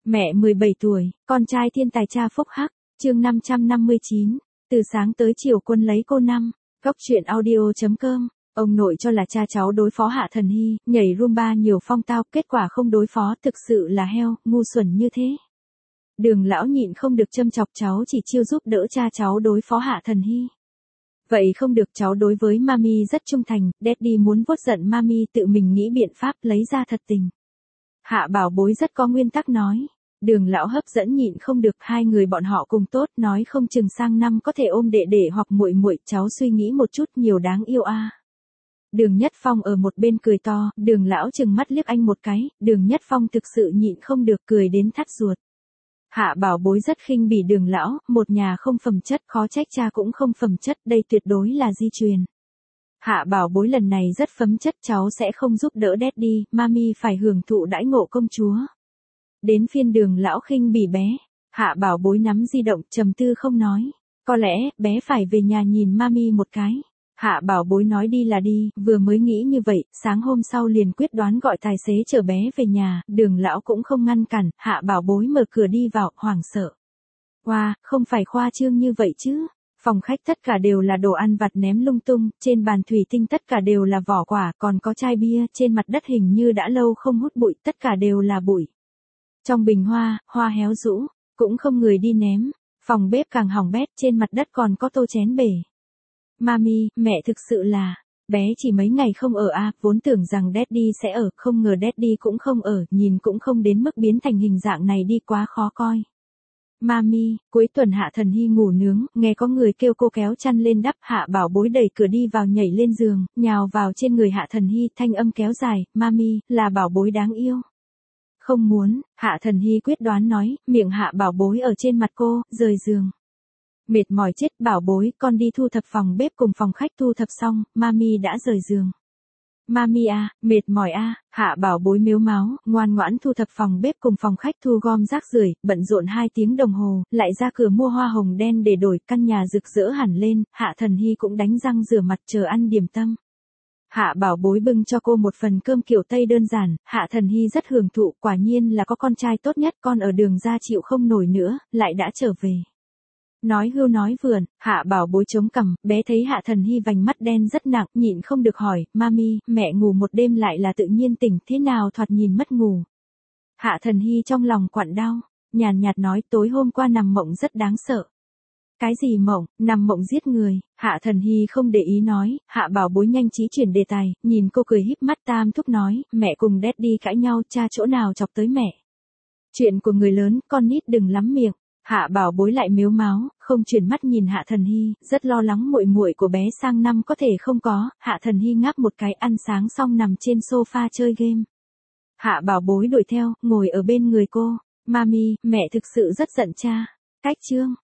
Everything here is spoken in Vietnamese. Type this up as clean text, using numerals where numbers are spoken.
Mẹ 17 tuổi, con trai thiên tài cha phúc hắc, chương 559, từ sáng tới chiều quân lấy cô năm, góc truyện audio.com, ông nội cho là cha cháu đối phó Hạ Thần Hy, nhảy Rumba nhiều phong tao, kết quả không đối phó, thực sự là heo, ngu xuẩn như thế. Đường lão nhịn không được châm chọc cháu chỉ chiêu giúp đỡ cha cháu đối phó Hạ Thần Hy. Vậy không được, cháu đối với mami rất trung thành, daddy muốn vuốt giận mami tự mình nghĩ biện pháp lấy ra thật tình. Hạ Bảo Bối rất có nguyên tắc nói. Đường lão hấp dẫn nhịn không được, hai người bọn họ cùng tốt, nói không chừng sang năm có thể ôm đệ đệ hoặc muội muội, cháu suy nghĩ một chút, nhiều đáng yêu a. Đường Nhất Phong ở một bên cười to, Đường lão trừng mắt liếc anh một cái, Đường Nhất Phong thực sự nhịn không được cười đến thắt ruột. Hạ Bảo Bối rất khinh bỉ Đường lão, một nhà không phẩm chất, khó trách cha cũng không phẩm chất, đây tuyệt đối là di truyền. Hạ Bảo Bối lần này rất phẩm chất, cháu sẽ không giúp đỡ daddy, mami phải hưởng thụ đãi ngộ công chúa. Đến phiên Đường lão khinh bỉ bé, Hạ Bảo Bối nắm di động, trầm tư không nói. Có lẽ, bé phải về nhà nhìn mami một cái. Hạ Bảo Bối nói đi là đi, vừa mới nghĩ như vậy, sáng hôm sau liền quyết đoán gọi tài xế chở bé về nhà, Đường lão cũng không ngăn cản, Hạ Bảo Bối mở cửa đi vào, hoảng sợ. Wow, không phải khoa trương như vậy chứ. Phòng khách tất cả đều là đồ ăn vặt ném lung tung, trên bàn thủy tinh tất cả đều là vỏ quả, còn có chai bia, trên mặt đất hình như đã lâu không hút bụi, tất cả đều là bụi. Trong bình hoa, hoa héo rũ, cũng không người đi ném, phòng bếp càng hỏng bét, trên mặt đất còn có tô chén bể. Mami, mẹ thực sự là, bé chỉ mấy ngày không ở vốn tưởng rằng daddy sẽ ở, không ngờ daddy cũng không ở, nhìn cũng không đến mức biến thành hình dạng này đi, quá khó coi. Mami, cuối tuần Hạ Thần Hy ngủ nướng, nghe có người kêu cô kéo chăn lên đắp, Hạ Bảo Bối đẩy cửa đi vào, nhảy lên giường, nhào vào trên người Hạ Thần Hy, thanh âm kéo dài, mami, là Bảo Bối đáng yêu. Không muốn, Hạ Thần Hy quyết đoán nói, miệng Hạ Bảo Bối ở trên mặt cô, rời giường. Mệt mỏi chết, Bảo Bối, con đi thu thập phòng bếp cùng phòng khách, thu thập xong, mami đã rời giường. Mami mệt mỏi Hạ Bảo Bối mếu máo, ngoan ngoãn thu thập phòng bếp cùng phòng khách, thu gom rác rưởi, bận rộn 2 tiếng đồng hồ, lại ra cửa mua hoa hồng đen để đổi, căn nhà rực rỡ hẳn lên, Hạ Thần Hy cũng đánh răng rửa mặt chờ ăn điểm tâm. Hạ Bảo Bối bưng cho cô một phần cơm kiểu Tây đơn giản, Hạ Thần Hy rất hưởng thụ, quả nhiên là có con trai tốt nhất, con ở Đường ra chịu không nổi nữa, lại đã trở về. Nói hưu nói vượn, Hạ Bảo Bối chống cằm, bé thấy Hạ Thần Hy vành mắt đen rất nặng, nhịn không được hỏi, mami, mẹ ngủ một đêm lại là tự nhiên tỉnh, thế nào thoạt nhìn mất ngủ. Hạ Thần Hy trong lòng quặn đau, nhàn nhạt nói, tối hôm qua nằm mộng rất đáng sợ. Cái gì mộng, nằm mộng giết người, Hạ Thần Hy không để ý nói, Hạ Bảo Bối nhanh trí chuyển đề tài, nhìn cô cười híp mắt, tam thúc nói, mẹ cùng daddy cãi nhau, cha chỗ nào chọc tới mẹ. Chuyện của người lớn, con nít đừng lắm miệng. Hạ Bảo Bối lại mếu máo, không chuyển mắt nhìn Hạ Thần Hy, rất lo lắng muội muội của bé sang năm có thể không có. Hạ Thần Hy ngáp một cái, ăn sáng xong nằm trên sofa chơi game. Hạ Bảo Bối đuổi theo, ngồi ở bên người cô, mami, mẹ thực sự rất giận cha. Cách chương